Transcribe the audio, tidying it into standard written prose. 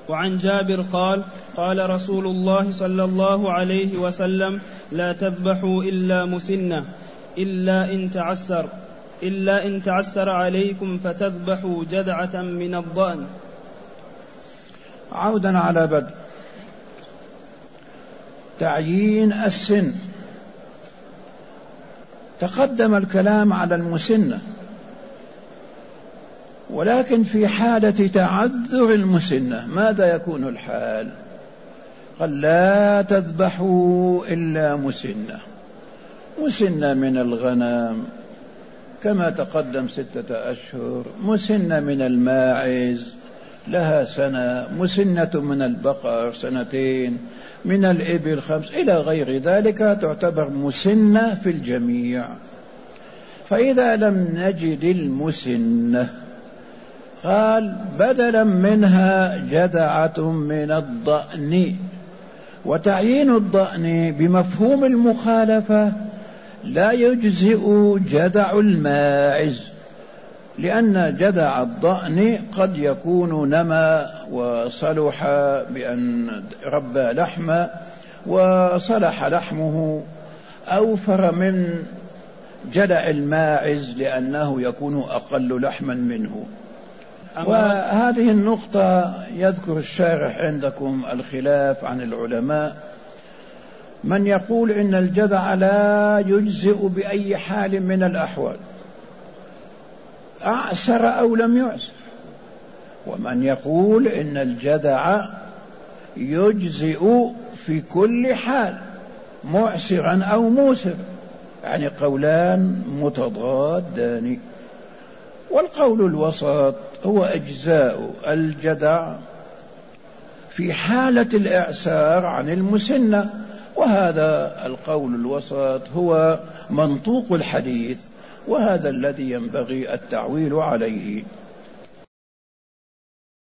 وعن جابر قال قال رسول الله صلى الله عليه وسلم لا تذبحوا إلا مسنة إلا إن تعسر عليكم فتذبحوا جذعة من الضأن. عودا على بدء تعيين السن، تقدم الكلام على المسنة، ولكن في حالة تعذر المسنة ماذا يكون الحال؟ قال لا تذبحوا إلا مسنة من الغنم كما تقدم 6 أشهر، مسنة من الماعز لها سنة، مسنة من البقر 2 من الإبل 5 إلى غير ذلك، تعتبر مسنة في الجميع. فإذا لم نجد المسنة قال بدلا منها جذعة من الضأن. وتعيين الضأن بمفهوم المخالفة لا يجزئ جذع الماعز، لأن جذع الضأن قد يكون نمى وصلح بأن ربى لحما وصلح لحمه أوفر من جذع الماعز لأنه يكون أقل لحما منه. وهذه النقطة يذكر الشارح عندكم الخلاف عن العلماء، من يقول إن الجذع لا يجزئ بأي حال من الأحوال، أعسر أو لم يعسر، ومن يقول إن الجذع يجزئ في كل حال معسرا أو موسر، يعني قولان متضادان. والقول الوسط هو إجزاء الجذع في حالة الإعسار عن المسنة، وهذا القول الوسط هو منطوق الحديث، وهذا الذي ينبغي التعويل عليه.